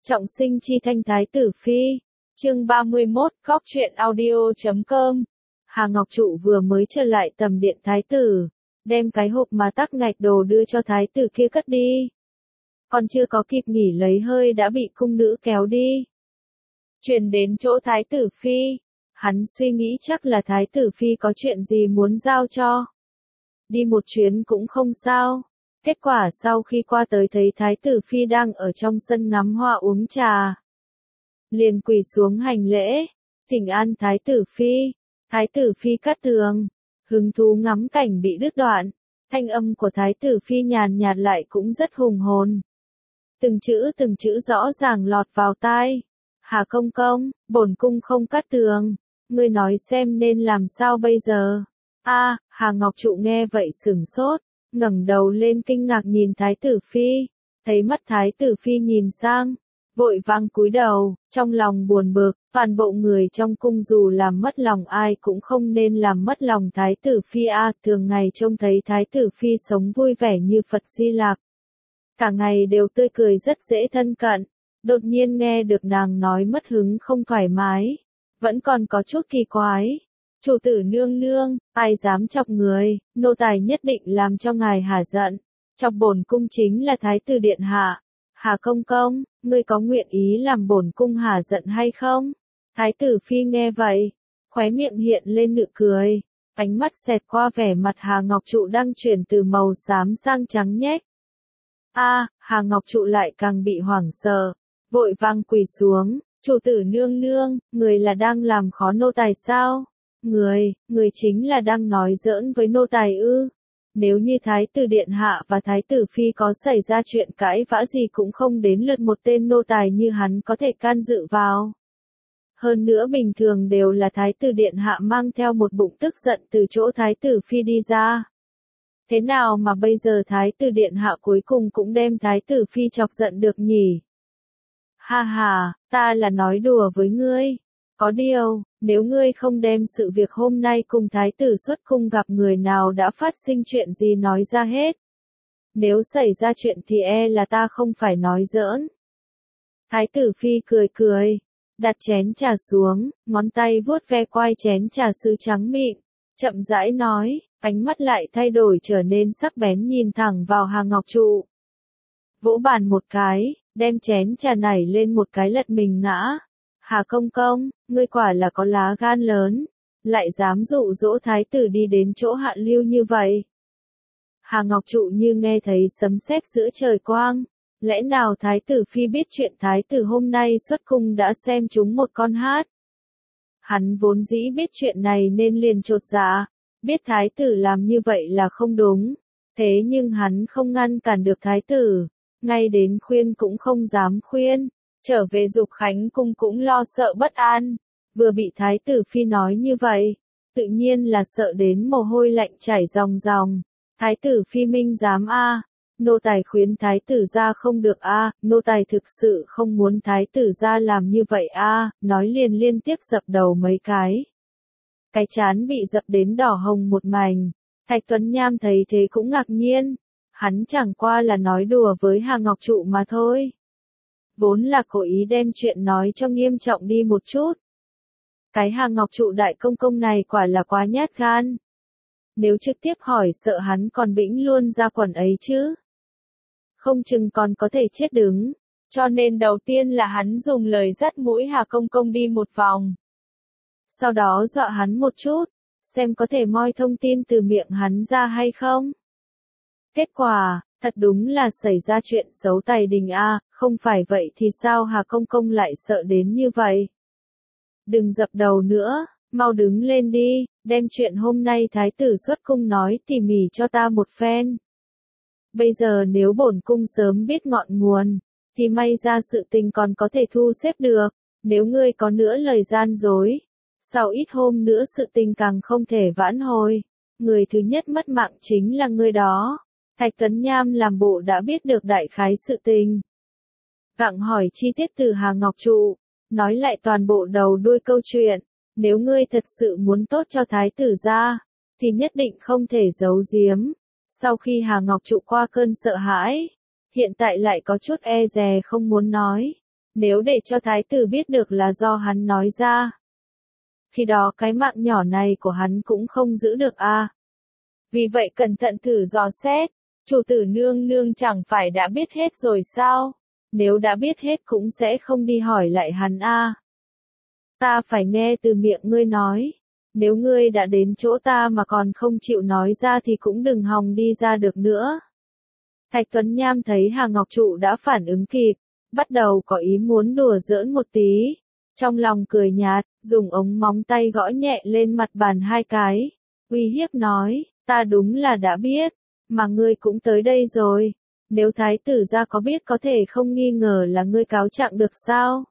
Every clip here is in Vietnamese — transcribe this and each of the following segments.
Trọng sinh chi thanh thái tử phi. Chương 31, Góc truyện audio.com. Hà Ngọc Trụ vừa mới trở lại tầm điện thái tử, đem cái hộp mà tắc ngạch đồ đưa cho thái tử kia cất đi. Còn chưa có kịp nghỉ lấy hơi đã bị cung nữ kéo đi. Truyền đến chỗ thái tử phi, hắn suy nghĩ chắc là thái tử phi có chuyện gì muốn giao cho. Đi một chuyến cũng không sao. Kết quả sau khi qua tới thấy thái tử phi đang ở trong sân ngắm hoa uống trà. Liền quỳ xuống hành lễ, thỉnh an thái tử phi. Thái tử phi cát tường, hứng thú ngắm cảnh bị đứt đoạn. Thanh âm của thái tử phi nhàn nhạt lại cũng rất hùng hồn. Từng chữ rõ ràng lọt vào tai. Hà công công, bổn cung không cát tường, ngươi nói xem nên làm sao bây giờ. Hà Ngọc Trụ nghe vậy sửng sốt, ngẩng đầu lên kinh ngạc nhìn thái tử phi, thấy mắt thái tử phi nhìn sang, vội vàng cúi đầu, trong lòng buồn bực, toàn bộ người trong cung dù làm mất lòng ai cũng không nên làm mất lòng thái tử phi thường ngày trông thấy thái tử phi sống vui vẻ như Phật Di Lặc. Cả ngày đều tươi cười rất dễ thân cận, đột nhiên nghe được nàng nói mất hứng không thoải mái, vẫn còn có chút kỳ quái. Chủ tử nương nương, ai dám chọc người, nô tài nhất định làm cho ngài hả giận. Chọc bổn cung chính là thái tử điện hạ. Hà công công, ngươi có nguyện ý làm bổn cung hả giận hay không? Thái tử phi nghe vậy, khóe miệng hiện lên nụ cười, ánh mắt xẹt qua vẻ mặt Hà Ngọc Trụ đang chuyển từ màu xám sang trắng nhếch. Hà Ngọc Trụ lại càng bị hoảng sợ, vội vàng quỳ xuống, chủ tử nương nương, người là đang làm khó nô tài sao? Người chính là đang nói giỡn với nô tài ư? Nếu như thái tử điện hạ và thái tử phi có xảy ra chuyện cãi vã gì cũng không đến lượt một tên nô tài như hắn có thể can dự vào. Hơn nữa bình thường đều là thái tử điện hạ mang theo một bụng tức giận từ chỗ thái tử phi đi ra. Thế nào mà bây giờ thái tử điện hạ cuối cùng cũng đem thái tử phi chọc giận được nhỉ? Ta là nói đùa với ngươi. Có điều, nếu ngươi không đem sự việc hôm nay cùng thái tử xuất cung gặp người nào đã phát sinh chuyện gì nói ra hết. Nếu xảy ra chuyện thì là ta không phải nói giỡn. Thái tử phi cười, đặt chén trà xuống, ngón tay vuốt ve quai chén trà sứ trắng mịn, chậm rãi nói, ánh mắt lại thay đổi trở nên sắc bén nhìn thẳng vào Hà Ngọc Trụ. Vỗ bàn một cái, đem chén trà nảy lên một cái lật mình ngã. Hà công công, ngươi quả là có lá gan lớn, lại dám dụ dỗ thái tử đi đến chỗ hạ lưu như vậy. Hà Ngọc Trụ như nghe thấy sấm sét giữa trời quang, lẽ nào thái tử phi biết chuyện thái tử hôm nay xuất cung đã xem chúng một con hát. Hắn vốn dĩ biết chuyện này nên liền chột dạ, biết thái tử làm như vậy là không đúng, thế nhưng hắn không ngăn cản được thái tử, ngay đến khuyên cũng không dám khuyên. Trở về Dục Khánh cung cũng lo sợ bất an, vừa bị thái tử phi nói như vậy, tự nhiên là sợ đến mồ hôi lạnh chảy ròng ròng. Thái tử phi minh dám nô tài khuyến thái tử gia không được nô tài thực sự không muốn thái tử gia làm như vậy nói liền liên tiếp dập đầu mấy cái. Cái trán bị dập đến đỏ hồng một mảnh, Thạch Tuấn Nham thấy thế cũng ngạc nhiên, hắn chẳng qua là nói đùa với Hà Ngọc Trụ mà thôi. Vốn là cố ý đem chuyện nói cho nghiêm trọng đi một chút. Cái Hà Ngọc Trụ đại công công này quả là quá nhát gan. Nếu trực tiếp hỏi sợ hắn còn bĩnh luôn ra quần ấy chứ. Không chừng còn có thể chết đứng. Cho nên đầu tiên là hắn dùng lời dắt mũi Hà công công đi một vòng. Sau đó dọa hắn một chút, xem có thể moi thông tin từ miệng hắn ra hay không. Kết quả, thật đúng là xảy ra chuyện xấu tài đình không phải vậy thì sao Hà công công lại sợ đến như vậy? Đừng dập đầu nữa, mau đứng lên đi, đem chuyện hôm nay thái tử xuất cung nói tỉ mỉ cho ta một phen. Bây giờ nếu bổn cung sớm biết ngọn nguồn, thì may ra sự tình còn có thể thu xếp được, nếu ngươi có nữa lời gian dối, sau ít hôm nữa sự tình càng không thể vãn hồi, người thứ nhất mất mạng chính là ngươi đó. Thạch Tuấn Nham làm bộ đã biết được đại khái sự tình. Gặng hỏi chi tiết từ Hà Ngọc Trụ, nói lại toàn bộ đầu đuôi câu chuyện, nếu ngươi thật sự muốn tốt cho thái tử gia, thì nhất định không thể giấu giếm. Sau khi Hà Ngọc Trụ qua cơn sợ hãi, hiện tại lại có chút e dè không muốn nói, Nếu để cho thái tử biết được là do hắn nói ra, khi đó cái mạng nhỏ này của hắn cũng không giữ được a. Vì vậy cẩn thận thử dò xét, chủ tử nương nương chẳng phải đã biết hết rồi sao? Nếu đã biết hết cũng sẽ không đi hỏi lại hắn a. Ta phải nghe từ miệng ngươi nói. Nếu ngươi đã đến chỗ ta mà còn không chịu nói ra thì cũng đừng hòng đi ra được nữa. Thạch Tuấn Nham thấy Hà Ngọc Trụ đã phản ứng kịp, bắt đầu có ý muốn đùa giỡn một tí. Trong lòng cười nhạt, dùng ống móng tay gõ nhẹ lên mặt bàn 2 cái. Uy hiếp nói, ta đúng là đã biết, mà ngươi cũng tới đây rồi. Nếu thái tử gia có biết có thể không nghi ngờ là ngươi cáo trạng được sao?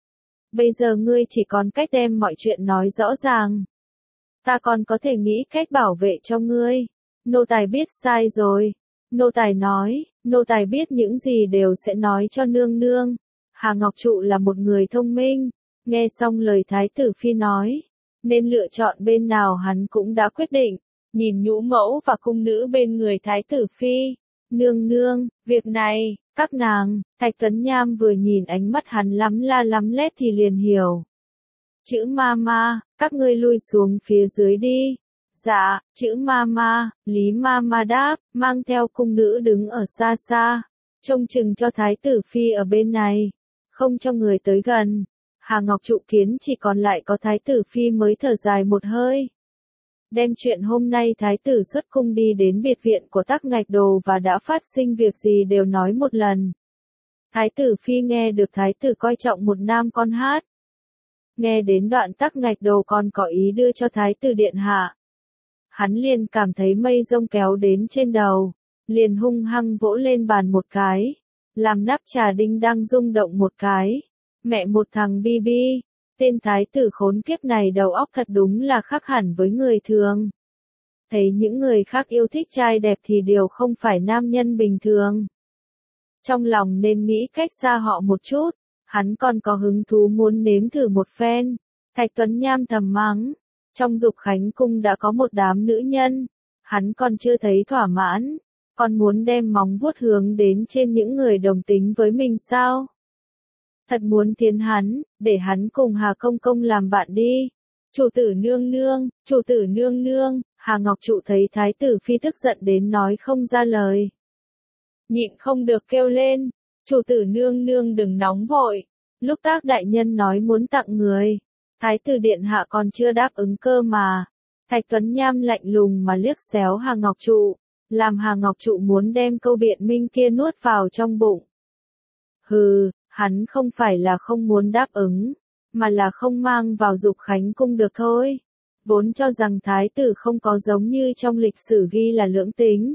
Bây giờ ngươi chỉ còn cách đem mọi chuyện nói rõ ràng. Ta còn có thể nghĩ cách bảo vệ cho ngươi. Nô tài biết sai rồi. Nô tài nói, nô tài biết những gì đều sẽ nói cho nương nương. Hà Ngọc Trụ là một người thông minh. Nghe xong lời thái tử phi nói, nên lựa chọn bên nào hắn cũng đã quyết định. Nhìn nhũ mẫu và cung nữ bên người thái tử phi. Nương nương, việc này, các nàng, Thạch Tuấn Nham vừa nhìn ánh mắt hắn lắm la lắm lét thì liền hiểu. Chữ mama, các ngươi lui xuống phía dưới đi. Dạ, chữ mama, Lý mama đáp, mang theo cung nữ đứng ở xa xa, trông chừng cho thái tử phi ở bên này, không cho người tới gần. Hà Ngọc Trụ kiến chỉ còn lại có thái tử phi mới thở dài một hơi. Đem chuyện hôm nay thái tử xuất cung đi đến biệt viện của Tắc Ngạch Đồ và đã phát sinh việc gì đều nói một lần. Thái tử phi nghe được thái tử coi trọng một nam con hát. Nghe đến đoạn Tắc Ngạch Đồ còn có ý đưa cho thái tử điện hạ. Hắn liền cảm thấy mây rông kéo đến trên đầu, liền hung hăng vỗ lên bàn một cái, làm nắp trà đinh đang rung động một cái. Mẹ một thằng bi bi, tên thái tử khốn kiếp này đầu óc thật đúng là khác hẳn với người thường. Thấy những người khác yêu thích trai đẹp thì đều không phải nam nhân bình thường. Trong lòng nên nghĩ cách xa họ một chút, hắn còn có hứng thú muốn nếm thử một phen. Thạch Tuấn Nham thầm mắng, trong Dục Khánh Cung đã có một đám nữ nhân, hắn còn chưa thấy thỏa mãn, còn muốn đem móng vuốt hướng đến trên những người đồng tính với mình sao? Thật muốn tiến hắn, để hắn cùng Hà Công Công làm bạn đi. Chủ tử nương nương, Hà Ngọc Trụ thấy thái tử phi tức giận đến nói không ra lời. Nhịn không được kêu lên, chủ tử nương nương đừng nóng vội, lúc Tác đại nhân nói muốn tặng người, thái tử điện hạ còn chưa đáp ứng cơ mà. Thạch Tuấn Nham lạnh lùng mà liếc xéo Hà Ngọc Trụ, làm Hà Ngọc Trụ muốn đem câu biện minh kia nuốt vào trong bụng. Hừ, hắn không phải là không muốn đáp ứng, mà là không mang vào Dục Khánh Cung được thôi. Vốn cho rằng thái tử không có giống như trong lịch sử ghi là lưỡng tính.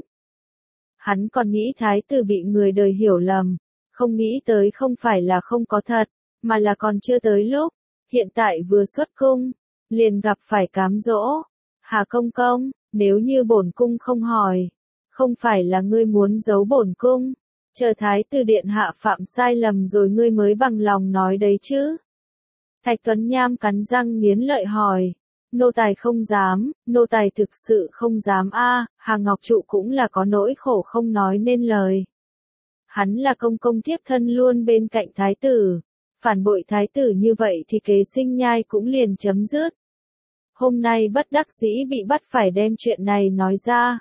Hắn còn nghĩ thái tử bị người đời hiểu lầm, không nghĩ tới không phải là không có thật, mà là còn chưa tới lúc. Hiện tại vừa xuất cung, liền gặp phải cám dỗ. Hà Công Công, nếu như bổn cung không hỏi, không phải là ngươi muốn giấu bổn cung, chờ thái tử điện hạ phạm sai lầm rồi ngươi mới bằng lòng nói đấy chứ. Thạch Tuấn Nham cắn răng nghiến lợi hỏi. Nô tài không dám, nô tài thực sự không dám a. Hà Ngọc Trụ cũng là có nỗi khổ không nói nên lời. Hắn là công công thiếp thân luôn bên cạnh thái tử. Phản bội thái tử như vậy thì kế sinh nhai cũng liền chấm dứt. Hôm nay bất đắc dĩ bị bắt phải đem chuyện này nói ra.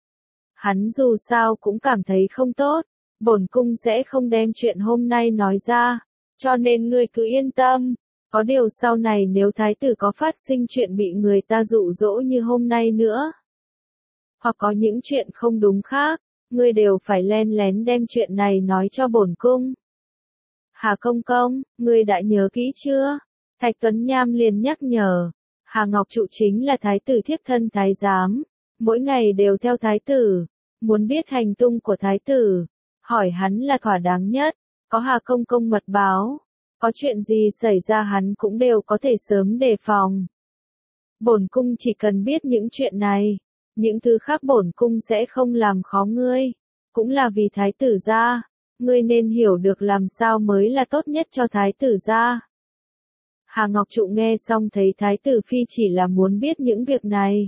Hắn dù sao cũng cảm thấy không tốt, bổn cung sẽ không đem chuyện hôm nay nói ra, cho nên ngươi cứ yên tâm. Có điều sau này nếu thái tử có phát sinh chuyện bị người ta dụ dỗ như hôm nay nữa, hoặc có những chuyện không đúng khác, ngươi đều phải len lén đem chuyện này nói cho bổn cung. Hà Công Công, ngươi đã nhớ kỹ chưa? Thạch Tuấn Nham liền nhắc nhở. Hà Ngọc Trụ chính là thái tử thiếp thân thái giám, mỗi ngày đều theo thái tử, muốn biết hành tung của thái tử, hỏi hắn là thỏa đáng nhất. Có Hà Công Công mật báo, có chuyện gì xảy ra hắn cũng đều có thể sớm đề phòng. Bổn cung chỉ cần biết những chuyện này, những thứ khác bổn cung sẽ không làm khó ngươi, cũng là vì thái tử gia, ngươi nên hiểu được làm sao mới là tốt nhất cho thái tử gia. Hà Ngọc Trụ nghe xong thấy thái tử phi chỉ là muốn biết những việc này,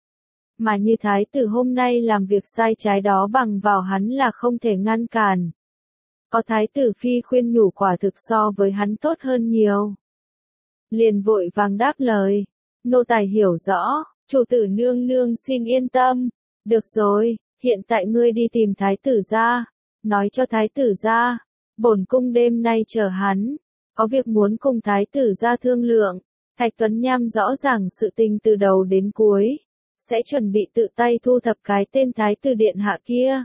mà như thái tử hôm nay làm việc sai trái đó bằng vào hắn là không thể ngăn cản. Có thái tử phi khuyên nhủ quả thực so với hắn tốt hơn nhiều. Liền vội vàng đáp lời, nô tài hiểu rõ, chủ tử nương nương xin yên tâm. Được rồi, hiện tại ngươi đi tìm thái tử gia, nói cho thái tử gia, bổn cung đêm nay chờ hắn, có việc muốn cùng thái tử gia thương lượng. Thạch Tuấn Nham rõ ràng sự tình từ đầu đến cuối, sẽ chuẩn bị tự tay thu thập cái tên thái tử điện hạ kia.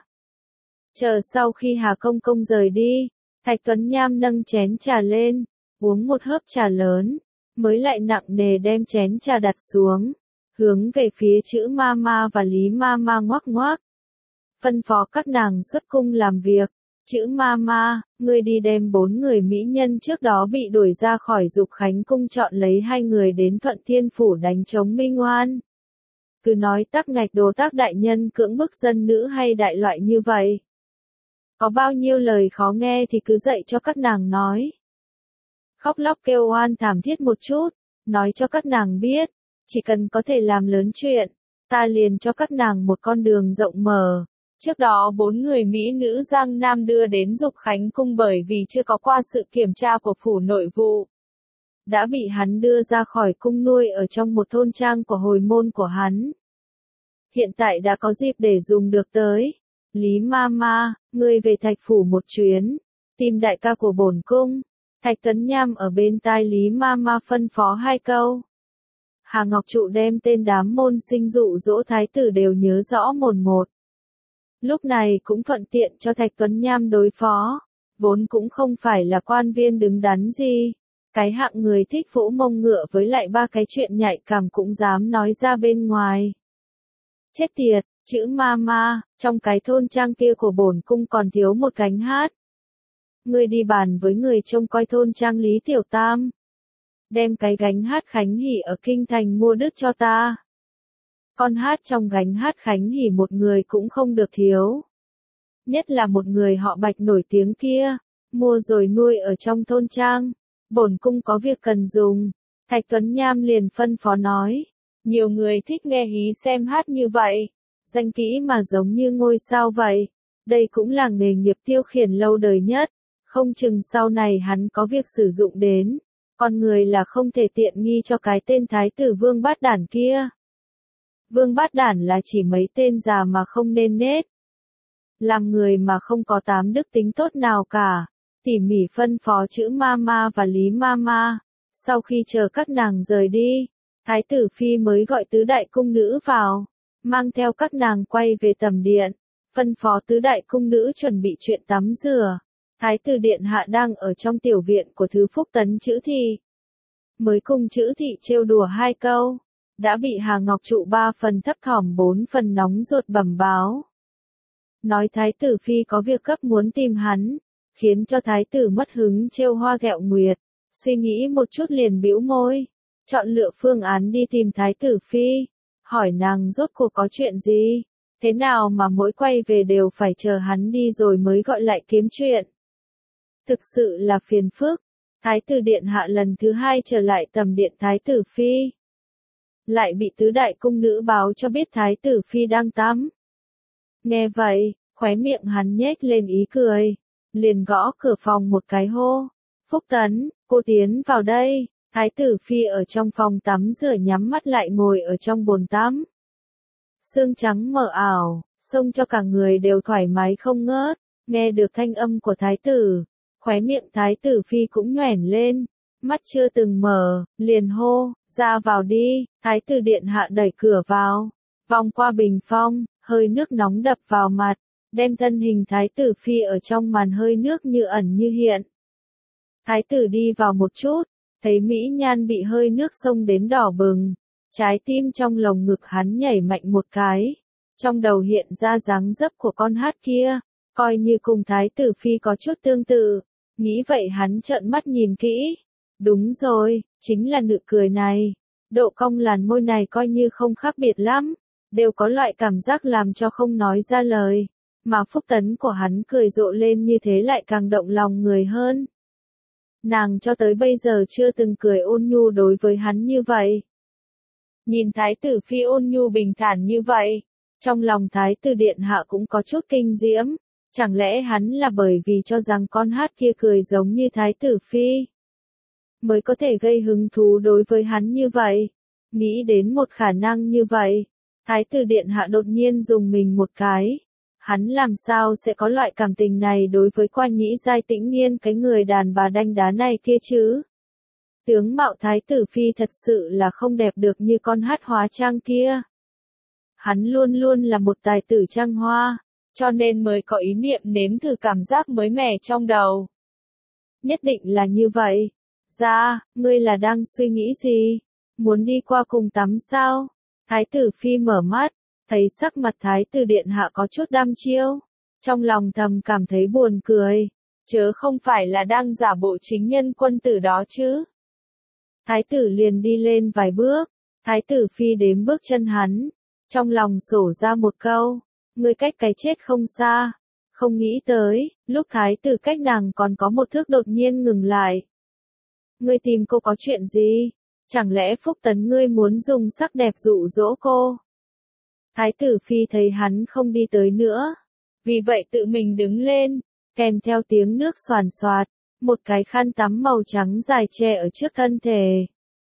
Chờ sau khi Hà Công Công rời đi, Thạch Tuấn Nham nâng chén trà lên, uống một hớp trà lớn, mới lại nặng nề đem chén trà đặt xuống, hướng về phía chữ Mama và Lý Mama ngoắc ngoắc. Phân phó các nàng xuất cung làm việc. Chữ Mama, ngươi đi đem 4 người mỹ nhân trước đó bị đuổi ra khỏi Dục Khánh cung chọn lấy 2 người đến Thuận Thiên phủ đánh chống Minh Oan. Cứ nói tắc ngạch Đồ Tác đại nhân cưỡng bức dân nữ hay đại loại như vậy. Có bao nhiêu lời khó nghe thì cứ dạy cho các nàng nói. Khóc lóc kêu oan thảm thiết một chút, nói cho các nàng biết, chỉ cần có thể làm lớn chuyện, ta liền cho các nàng một con đường rộng mở. Trước đó 4 người mỹ nữ Giang Nam đưa đến Dục Khánh cung bởi vì chưa có qua sự kiểm tra của phủ nội vụ, đã bị hắn đưa ra khỏi cung nuôi ở trong một thôn trang của hồi môn của hắn. Hiện tại đã có dịp để dùng được tới. Lý Mama, ngươi về Thạch phủ một chuyến, tìm đại ca của bổn cung. Thạch Tuấn Nham ở bên tai Lý Mama phân phó 2 câu. Hà Ngọc Trụ đem tên đám môn sinh dụ dỗ thái tử đều nhớ rõ mồn một. Lúc này cũng thuận tiện cho Thạch Tuấn Nham đối phó, vốn cũng không phải là quan viên đứng đắn gì. Cái hạng người thích vỗ mông ngựa với lại 3 cái chuyện nhạy cảm cũng dám nói ra bên ngoài. Chết tiệt, chữ Mama, trong cái thôn trang kia của bổn cung còn thiếu một gánh hát. Ngươi đi bàn với người trông coi thôn trang Lý Tiểu Tam. Đem cái gánh hát Khánh Hỷ ở Kinh Thành mua đứt cho ta. Con hát trong gánh hát Khánh Hỷ một người cũng không được thiếu. Nhất là một người họ Bạch nổi tiếng kia, mua rồi nuôi ở trong thôn trang. Bổn cung có việc cần dùng. Thạch Tuấn Nham liền phân phó nói. Nhiều người thích nghe hí xem hát như vậy. Danh kỹ mà giống như ngôi sao vậy. Đây cũng là nghề nghiệp tiêu khiển lâu đời nhất. Không chừng sau này hắn có việc sử dụng đến. Con người là không thể tiện nghi cho cái tên thái tử Vương Bát Đản kia. Vương Bát Đản là chỉ mấy tên già mà không nên nết. Làm người mà không có 8 đức tính tốt nào cả. Tỉ mỉ phân phó chữ Mama và Lý Mama. Sau khi chờ các nàng rời đi, thái tử phi mới gọi tứ đại cung nữ vào, mang theo các nàng quay về tầm điện, phân phó tứ đại cung nữ chuẩn bị chuyện tắm rửa. Thái tử điện hạ đang ở trong tiểu viện của Thứ Phúc Tấn Chữ Thị. Mới cùng Chữ Thị trêu đùa 2 câu, đã bị Hà Ngọc Trụ 3 phần thấp thỏm 4 phần nóng ruột bẩm báo. Nói thái tử phi có việc gấp muốn tìm hắn, khiến cho thái tử mất hứng trêu hoa ghẹo nguyệt, suy nghĩ một chút liền bĩu môi, chọn lựa phương án đi tìm thái tử phi, hỏi nàng rốt cuộc có chuyện gì, thế nào mà mỗi quay về đều phải chờ hắn đi rồi mới gọi lại kiếm chuyện. Thực sự là phiền phức. Thái tử điện hạ lần thứ 2 trở lại tầm điện thái tử phi, lại bị tứ đại cung nữ báo cho biết thái tử phi đang tắm. Nghe vậy, khóe miệng hắn nhếch lên ý cười, liền gõ cửa phòng một cái hô. Phúc Tấn, cô tiến vào đây. Thái tử phi ở trong phòng tắm rửa nhắm mắt lại ngồi ở trong bồn tắm. Sương trắng mờ ảo, xông cho cả người đều thoải mái không ngớt. Nghe được thanh âm của thái tử, khóe miệng thái tử phi cũng nhoẻn lên, mắt chưa từng mở, liền hô, ra vào đi. Thái tử điện hạ đẩy cửa vào, vòng qua bình phong, hơi nước nóng đập vào mặt, đem thân hình thái tử phi ở trong màn hơi nước như ẩn như hiện. Thái tử đi vào một chút, thấy mỹ nhan bị hơi nước xông đến đỏ bừng, trái tim trong lồng ngực hắn nhảy mạnh một cái, trong đầu hiện ra dáng dấp của con hát kia, coi như cùng thái tử phi có chút tương tự, nghĩ vậy hắn trợn mắt nhìn kỹ, đúng rồi, chính là nụ cười này, độ cong làn môi này coi như không khác biệt lắm, đều có loại cảm giác làm cho không nói ra lời, mà Phúc Tấn của hắn cười rộ lên như thế lại càng động lòng người hơn. Nàng cho tới bây giờ chưa từng cười ôn nhu đối với hắn như vậy. Nhìn thái tử phi ôn nhu bình thản như vậy, trong lòng thái tử điện hạ cũng có chút kinh diễm, Chẳng lẽ hắn là bởi vì cho rằng con hát kia cười giống như Thái tử Phi, mới có thể gây hứng thú đối với hắn như vậy? Nghĩ đến một khả năng như vậy, Thái tử Điện Hạ đột nhiên dùng mình một cái. Hắn làm sao sẽ có loại cảm tình này đối với Qua Nhĩ Giai Tĩnh Nghiên, cái người đàn bà đanh đá này kia chứ? Tướng mạo Thái tử Phi thật sự là không đẹp được như con hát hóa trang kia. Hắn luôn luôn là một tài tử trăng hoa, cho nên mới có ý niệm nếm thử cảm giác mới mẻ trong đầu. Nhất định là như vậy. Dạ, ngươi là đang suy nghĩ gì? Muốn đi qua cùng tắm sao? Thái tử Phi mở mắt, thấy sắc mặt Thái tử Điện Hạ có chút đăm chiêu. Trong lòng thầm cảm thấy buồn cười. Chớ không phải là đang giả bộ chính nhân quân tử đó chứ? Thái tử liền đi lên vài bước. Thái tử Phi đếm bước chân hắn. Trong lòng sổ ra một câu. Ngươi cách cái chết không xa. Không nghĩ tới, lúc thái tử cách nàng còn có một thước đột nhiên ngừng lại. Ngươi tìm cô có chuyện gì? Chẳng lẽ Phúc Tấn ngươi muốn dùng sắc đẹp dụ dỗ cô? Thái tử Phi thấy hắn không đi tới nữa. Vì vậy tự mình đứng lên, kèm theo tiếng nước xoàn xoạt, một cái khăn tắm màu trắng dài che ở trước thân thể.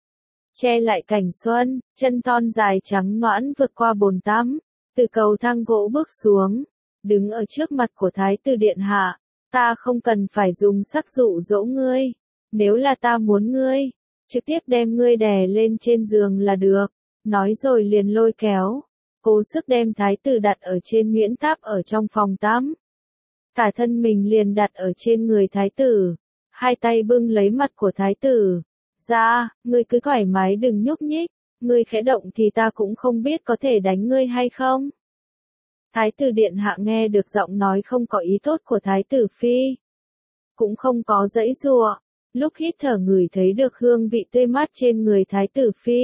Che lại cảnh xuân, chân thon dài trắng nõn vượt qua bồn tắm, từ cầu thang gỗ bước xuống, đứng ở trước mặt của Thái tử Điện Hạ. Ta không cần phải dùng sắc dụ dỗ ngươi. Nếu là ta muốn ngươi, trực tiếp đem ngươi đè lên trên giường là được. Nói rồi liền lôi kéo, cố sức đem thái tử đặt ở trên nhuyễn tháp ở trong phòng tắm. Cả thân mình liền đặt ở trên người thái tử, hai tay bưng lấy mặt của thái tử. Dạ, ngươi cứ thoải mái đừng nhúc nhích, ngươi khẽ động thì ta cũng không biết có thể đánh ngươi hay không. Thái tử Điện Hạ nghe được giọng nói không có ý tốt của Thái tử Phi, cũng không có giãy giụa. Lúc hít thở ngửi thấy được hương vị tươi mát trên người Thái tử Phi,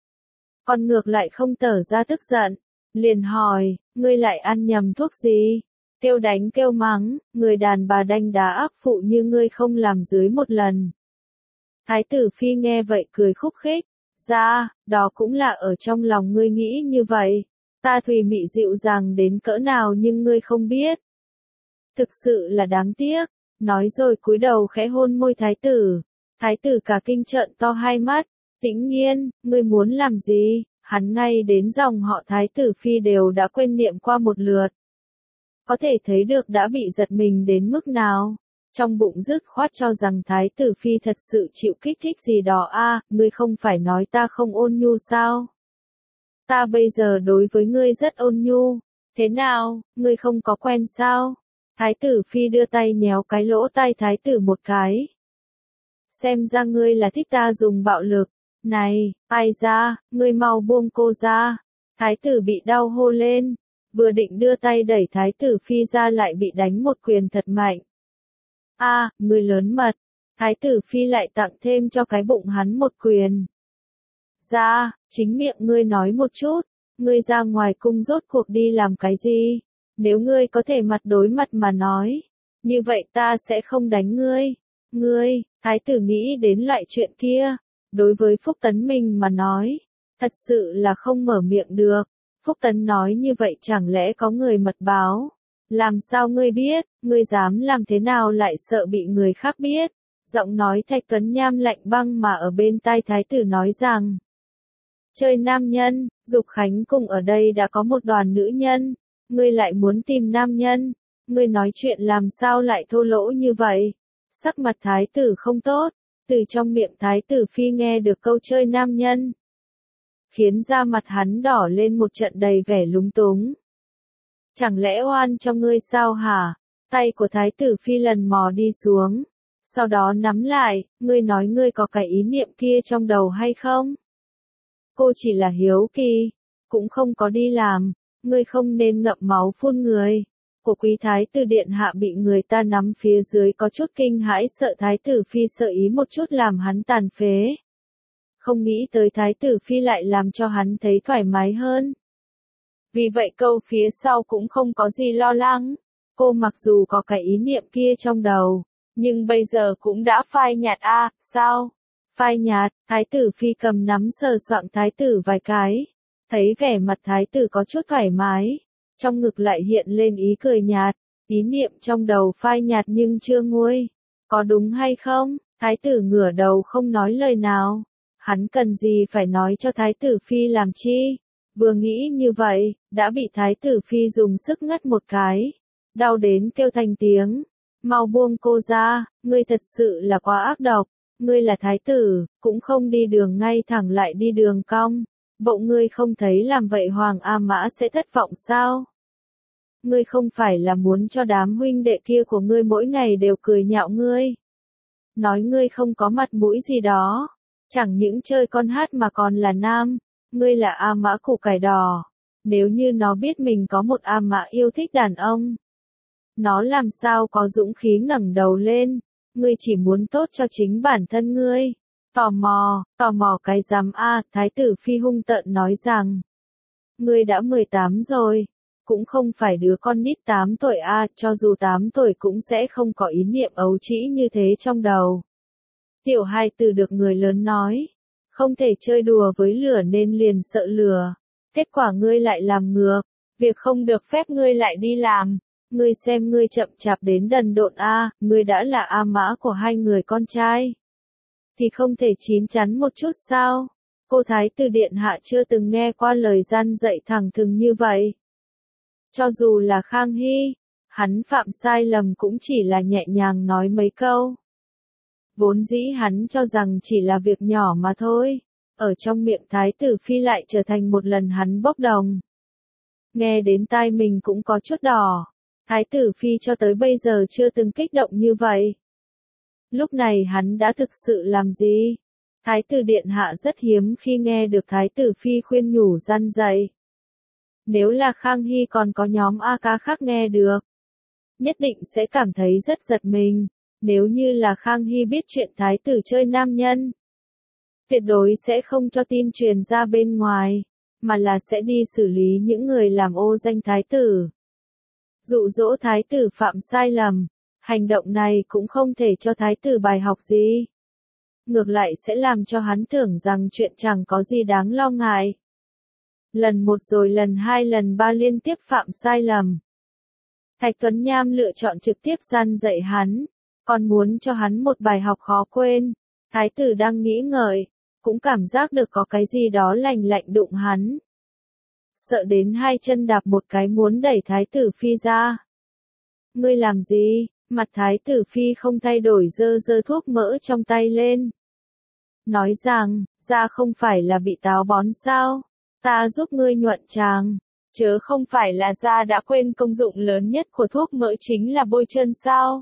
còn ngược lại không tỏ ra tức giận, liền hỏi, ngươi lại ăn nhầm thuốc gì? Kêu đánh kêu mắng, người đàn bà đanh đá ác phụ như ngươi không làm dưới một lần. Thái tử Phi nghe vậy cười khúc khích, dạ, đó cũng là ở trong lòng ngươi nghĩ như vậy. Ta thùy mị dịu dàng đến cỡ nào nhưng ngươi không biết. Thực sự là đáng tiếc. Nói rồi cúi đầu khẽ hôn môi thái tử. Thái tử cả kinh trợn to hai mắt. Tĩnh Nghiên, ngươi muốn làm gì? Hắn ngay đến dòng họ Thái tử Phi đều đã quên niệm qua một lượt. Có thể thấy được đã bị giật mình đến mức nào. Trong bụng dứt khoát cho rằng Thái tử Phi thật sự chịu kích thích gì đó a, ngươi không phải nói ta không ôn nhu sao? Ta bây giờ đối với ngươi rất ôn nhu. Thế nào, ngươi không có quen sao? Thái tử Phi đưa tay nhéo cái lỗ tai thái tử một cái. Xem ra ngươi là thích ta dùng bạo lực. Này, ai ra, ngươi mau buông cô ra. Thái tử bị đau hô lên. Vừa định đưa tay đẩy thái tử Phi ra lại bị đánh một quyền thật mạnh. A, ngươi lớn mật. Thái tử Phi lại tặng thêm cho cái bụng hắn một quyền. Ra, chính miệng ngươi nói một chút. Ngươi ra ngoài cung rốt cuộc đi làm cái gì? Nếu ngươi có thể mặt đối mặt mà nói, như vậy ta sẽ không đánh ngươi. Ngươi, thái tử nghĩ đến loại chuyện kia. Đối với Phúc Tấn mình mà nói, thật sự là không mở miệng được. Phúc Tấn nói như vậy chẳng lẽ có người mật báo? Làm sao ngươi biết, ngươi dám làm thế nào lại sợ bị người khác biết? Giọng nói Thạch Tuấn Nham lạnh băng mà ở bên tai thái tử nói rằng, chơi nam nhân, Dục Khánh Cung ở đây đã có một đoàn nữ nhân. Ngươi lại muốn tìm nam nhân, ngươi nói chuyện làm sao lại thô lỗ như vậy? Sắc mặt thái tử không tốt, từ trong miệng thái tử Phi nghe được câu chơi nam nhân, khiến da mặt hắn đỏ lên một trận đầy vẻ lúng túng. Chẳng lẽ oan cho ngươi sao hả? Tay của thái tử Phi lần mò đi xuống, sau đó nắm lại, ngươi nói ngươi có cái ý niệm kia trong đầu hay không? Cô chỉ là hiếu kỳ, cũng không có đi làm. Ngươi không nên ngậm máu phun người. Của quý thái tử Điện Hạ bị người ta nắm phía dưới có chút kinh hãi sợ thái tử Phi sợ ý một chút làm hắn tàn phế. Không nghĩ tới thái tử Phi lại làm cho hắn thấy thoải mái hơn. Vì vậy câu phía sau cũng không có gì lo lắng. Cô mặc dù có cái ý niệm kia trong đầu, nhưng bây giờ cũng đã phai nhạt a, sao? Phai nhạt, thái tử Phi cầm nắm sờ soạng thái tử vài cái. Thấy vẻ mặt thái tử có chút thoải mái, trong ngực lại hiện lên ý cười nhạt, Ý niệm trong đầu phai nhạt nhưng chưa nguôi. Có đúng hay không? Thái tử ngửa đầu không nói lời nào. Hắn cần gì phải nói cho Thái tử Phi làm chi? Vừa nghĩ như vậy, đã bị Thái tử Phi dùng sức ngất một cái. Đau đến kêu thành tiếng. Mau buông cô ra, ngươi thật sự là quá ác độc. Ngươi là thái tử, cũng không đi đường ngay thẳng lại đi đường cong. Bộ ngươi không thấy làm vậy Hoàng A Mã sẽ thất vọng sao? Ngươi không phải là muốn cho đám huynh đệ kia của ngươi mỗi ngày đều cười nhạo ngươi. Nói ngươi không có mặt mũi gì đó. Chẳng những chơi con hát mà còn là nam. Ngươi là A Mã củ cải đỏ. Nếu như nó biết mình có một A Mã yêu thích đàn ông. Nó làm sao có dũng khí ngẩng đầu lên. Ngươi chỉ muốn tốt cho chính bản thân ngươi. Tò mò cái dám a, Thái tử Phi hung tợn nói rằng. Ngươi đã 18 rồi, cũng không phải đứa con nít 8 tuổi a, cho dù 8 tuổi cũng sẽ không có ý niệm ấu trĩ như thế trong đầu. Tiểu hài tử được người lớn nói, không thể chơi đùa với lửa nên liền sợ lửa. Kết quả ngươi lại làm ngược, việc không được phép ngươi lại đi làm. Ngươi xem ngươi chậm chạp đến đần độn a, ngươi đã là A Mã của hai người con trai. Thì không thể chín chắn một chút sao? Cô Thái tử Điện Hạ chưa từng nghe qua lời gian dạy thẳng thừng như vậy. Cho dù là Khang Hy, hắn phạm sai lầm cũng chỉ là nhẹ nhàng nói mấy câu. Vốn dĩ hắn cho rằng chỉ là việc nhỏ mà thôi. Ở trong miệng Thái tử Phi lại trở thành một lần hắn bốc đồng. Nghe đến tai mình cũng có chút đỏ. Thái tử Phi cho tới bây giờ chưa từng kích động như vậy. Lúc này hắn đã thực sự làm gì? Thái tử Điện Hạ rất hiếm khi nghe được Thái tử Phi khuyên nhủ răn dạy. Nếu là Khang Hy còn có nhóm A ca khác nghe được, nhất định sẽ cảm thấy rất giật mình. Nếu như là Khang Hy biết chuyện Thái tử chơi nam nhân, tuyệt đối sẽ không cho tin truyền ra bên ngoài, mà là sẽ đi xử lý những người làm ô danh Thái tử. Dụ dỗ Thái tử phạm sai lầm, hành động này cũng không thể cho Thái tử bài học gì. Ngược lại sẽ làm cho hắn tưởng rằng chuyện chẳng có gì đáng lo ngại. Lần một rồi lần hai lần ba liên tiếp phạm sai lầm. Thạch Tuấn Nham lựa chọn trực tiếp gian dạy hắn, còn muốn cho hắn một bài học khó quên. Thái tử đang nghĩ ngợi, cũng cảm giác được có cái gì đó lành lạnh đụng hắn. Sợ đến hai chân đạp một cái muốn đẩy Thái tử Phi ra. Ngươi làm gì? Mặt Thái tử Phi không thay đổi giơ thuốc mỡ trong tay lên. Nói rằng, da không phải là bị táo bón sao? Ta giúp ngươi nhuận tràng. Chớ không phải là da đã quên công dụng lớn nhất của thuốc mỡ chính là bôi trơn sao?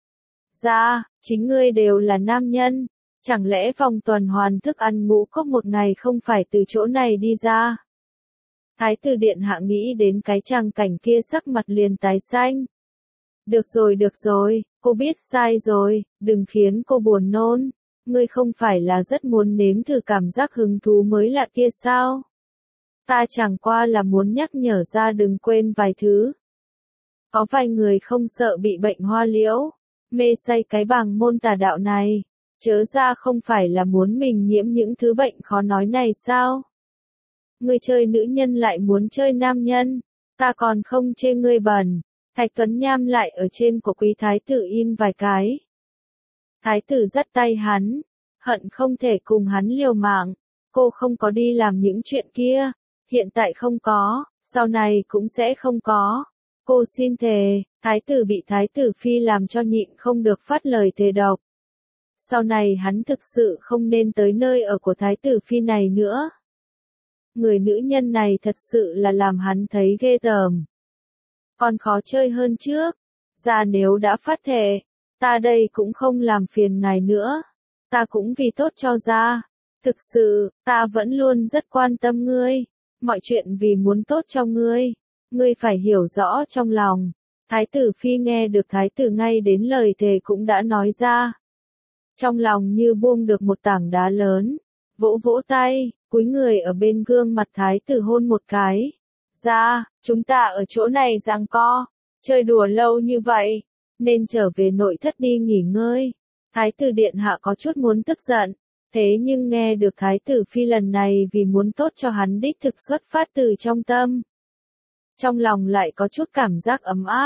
Da, chính ngươi đều là nam nhân. Chẳng lẽ vòng tuần hoàn thức ăn ngũ cốc một ngày không phải từ chỗ này đi ra? Thái tử Điện Hạ nghĩ đến cái tràng cảnh kia sắc mặt liền tái xanh. Được rồi, cô biết sai rồi, đừng khiến cô buồn nôn. Ngươi không phải là rất muốn nếm thử cảm giác hứng thú mới lạ kia sao? Ta chẳng qua là muốn nhắc nhở ra đừng quên vài thứ. Có vài người không sợ bị bệnh hoa liễu, mê say cái bàng môn tà đạo này, chớ ra không phải là muốn mình nhiễm những thứ bệnh khó nói này sao? Ngươi chơi nữ nhân lại muốn chơi nam nhân, ta còn không chê ngươi bẩn. Thạch Tuấn Nham lại ở trên của quý thái tử in vài cái. Thái tử dắt tay hắn, hận không thể cùng hắn liều mạng. Cô không có đi làm những chuyện kia, hiện tại không có, sau này cũng sẽ không có. Cô xin thề. Thái tử bị Thái tử Phi làm cho nhịn không được phát lời thề độc. Sau này hắn thực sự không nên tới nơi ở của Thái tử Phi này nữa. Người nữ nhân này thật sự là làm hắn thấy ghê tởm. Còn khó chơi hơn trước. Ra nếu đã phát thệ, ta đây cũng không làm phiền ngài nữa. Ta cũng vì tốt cho ra. Thực sự, ta vẫn luôn rất quan tâm ngươi. Mọi chuyện vì muốn tốt cho ngươi. Ngươi phải hiểu rõ trong lòng. Thái tử Phi nghe được thái tử ngay đến lời thề cũng đã nói ra. Trong lòng như buông được một tảng đá lớn. Vỗ vỗ tay, cúi người ở bên gương mặt thái tử hôn một cái. Ra, chúng ta ở chỗ này giằng co, chơi đùa lâu như vậy, nên trở về nội thất đi nghỉ ngơi. Thái tử Điện Hạ có chút muốn tức giận, thế nhưng nghe được Thái tử Phi lần này vì muốn tốt cho hắn đích thực xuất phát từ trong tâm. Trong lòng lại có chút cảm giác ấm áp,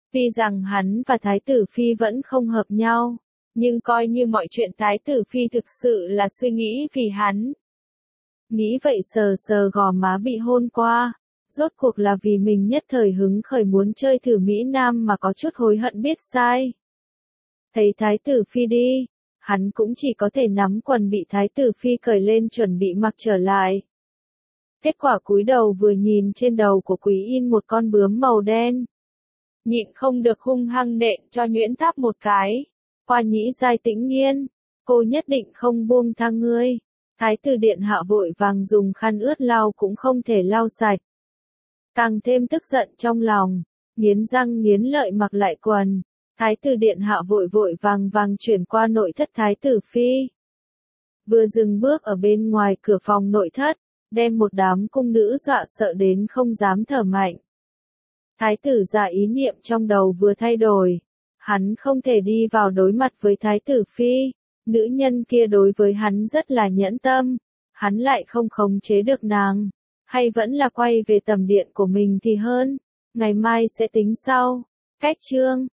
Tuy rằng hắn và Thái tử Phi vẫn không hợp nhau, nhưng coi như mọi chuyện Thái tử Phi thực sự là suy nghĩ vì hắn. Nghĩ vậy sờ sờ gò má bị hôn qua, rốt cuộc là vì mình nhất thời hứng khởi muốn chơi thử Mỹ Nam mà có chút hối hận biết sai. Thấy Thái tử Phi đi, hắn cũng chỉ có thể nắm quần bị Thái tử Phi cởi lên chuẩn bị mặc trở lại. Kết quả cúi đầu vừa nhìn trên đầu của Quý In một con bướm màu đen. Nhịn không được hung hăng nện cho Nhuyễn Tháp một cái. Hoa Nhĩ Giai tĩnh nghiên, cô nhất định không buông tha ngươi. Thái tử điện hạ vội vàng dùng khăn ướt lau cũng không thể lau sạch. Càng thêm tức giận trong lòng, nghiến răng nghiến lợi mặc lại quần. Thái tử điện hạ vội vàng chuyển qua nội thất Thái tử Phi. Vừa dừng bước ở bên ngoài cửa phòng nội thất, đem một đám cung nữ dọa sợ đến không dám thở mạnh. Thái tử già ý niệm trong đầu vừa thay đổi. Hắn không thể đi vào đối mặt với Thái tử Phi. Nữ nhân kia đối với hắn rất là nhẫn tâm. Hắn lại không khống chế được nàng. Hay vẫn là quay về tầm điện của mình thì hơn. Ngày mai sẽ tính sau. Cách chương